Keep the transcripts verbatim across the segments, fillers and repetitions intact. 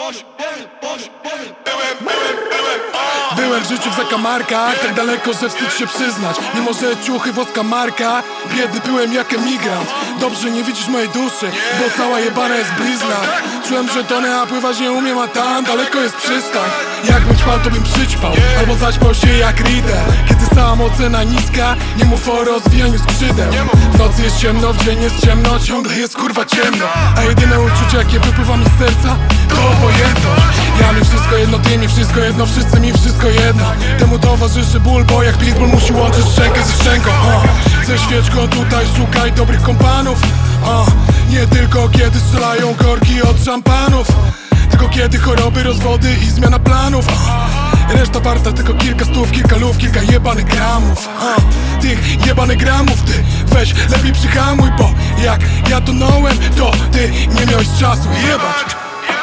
Byłem w życiu w zakamarkach, tak daleko, że wstyd się przyznać. Mimo że ciuchy, włoska marka, biedny byłem jak emigrant. Dobrze nie widzisz mojej duszy, bo cała jebana jest blizna. Czułem, że tonę, a pływać nie umiem, a tam daleko jest przystań. Jakbym ćpał, to bym przyćpał, albo zaćpał się jak Riddle. Kiedy samoocena niska, nie mów o rozwijaniu skrzydeł. W nocy jest ciemno, w dzień jest ciemno, ciągle jest kurwa ciemno. A jedyne uczucie, jakie wypływa mi z serca, to obojętność. Ja mi wszystko jedno, ty mi wszystko jedno, wszyscy mi wszystko jedno. Temu towarzyszy ból, bo jak pitbull musi łączyć szczękę ze szczęką. uh. Ze świeczką tutaj szukaj dobrych kompanów, uh. Nie tylko kiedy strzelają korki od szampanów, tylko kiedy choroby, rozwody i zmiana planów. uh. Reszta warta tylko kilka stów, kilka luf, kilka jebanych gramów. uh. Tych jebanych gramów ty weź lepiej przyhamuj, bo jak ja tonąłem, to ty nie miałeś czasu jebać.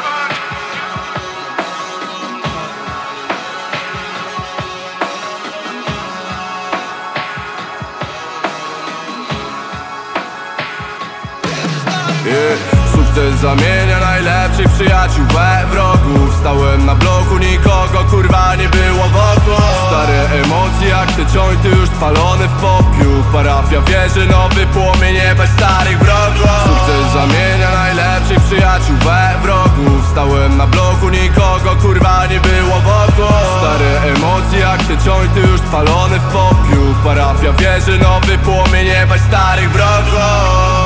Yeah. Sukces zamienia najlepszych przyjaciół we wrogów. Stałem na bloku, nikogo kurwa nie było wokół. Stare emocje jak te jointy już spalone w popiół. Parafia wierzy, nowy płomień, jebać starych wrogów. Sukces zamienia najlepszych przyjaciół we wrogów. Stałem na bloku, nikogo kurwa nie było wokół. Stare emocje jak te jointy już spalone w popiół. Parafia wierzy, nowy płomień, jebać starych wrogów.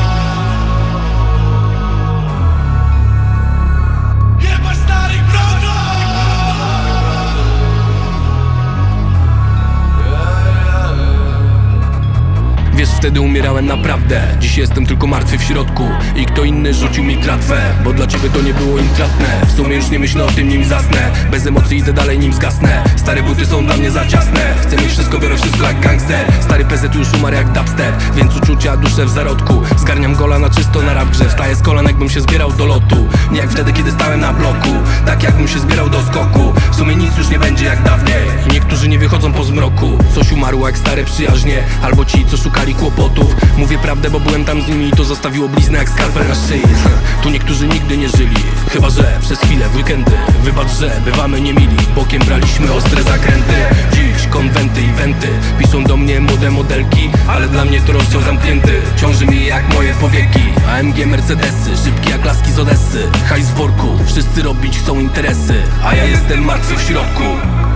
Wiesz, wtedy umierałem naprawdę. Dziś jestem tylko martwy w środku i kto inny rzucił mi tratwę, bo dla ciebie to nie było intratne. W sumie już nie myślę o tym, nim zasnę. Bez emocji idę dalej, nim zgasnę. Stare buty są dla mnie za ciasne. Chcę mieć wszystko, biorę wszystko jak gangster. Stary pezet już umarł jak dubster, więc uczucia duszę w zarodku. Zgarniam gola na czysto na rap grze. Wstaję z kolan, jakbym się zbierał do lotu. Nie jak wtedy, kiedy stałem na bloku, tak jakbym się zbierał do skoku. W sumie nic już nie będzie jak dawniej. Niektórzy nie wychodzą po zmroku. Coś umarło jak stare przyjaźnie, albo ci, co szukali kłopotów. Mówię prawdę, bo byłem tam z nimi i to zostawiło bliznę jak skalpel na szyi. Tu niektórzy nigdy nie żyli, chyba że przez chwilę w weekendy. Wybacz, że bywamy niemili, bokiem braliśmy ostre zakręty. Dziś konwenty i wenty, piszą do mnie młode modelki, ale dla mnie to rozdział zamknięty. Ciąży mi jak moje powieki. A M G Mercedesy, szybkie jak laski z Odessy. Hajs w worku, wszyscy robić chcą interesy, a ja jestem martwy w środku.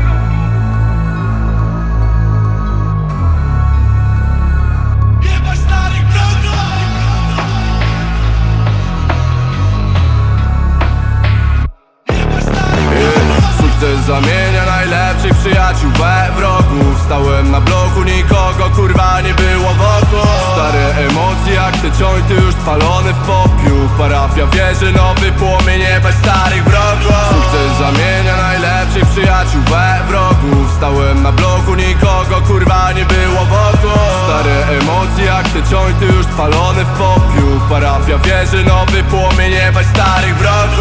Sukces zamienia najlepszych przyjaciół we wrogów. Stałem na bloku, nikogo kurwa nie było wokół. Stare emocje jak te jointy już spalone w popiół. Parafia wierzy, nowy płomień, jebać starych wrogów. Sukces zamienia najlepszych przyjaciół we wrogów. Stałem na bloku, nikogo kurwa nie było wokół. Stare emocje jak te jointy już spalone w popiół. Parafia wierzy, nowy płomień, jebać starych wrogów.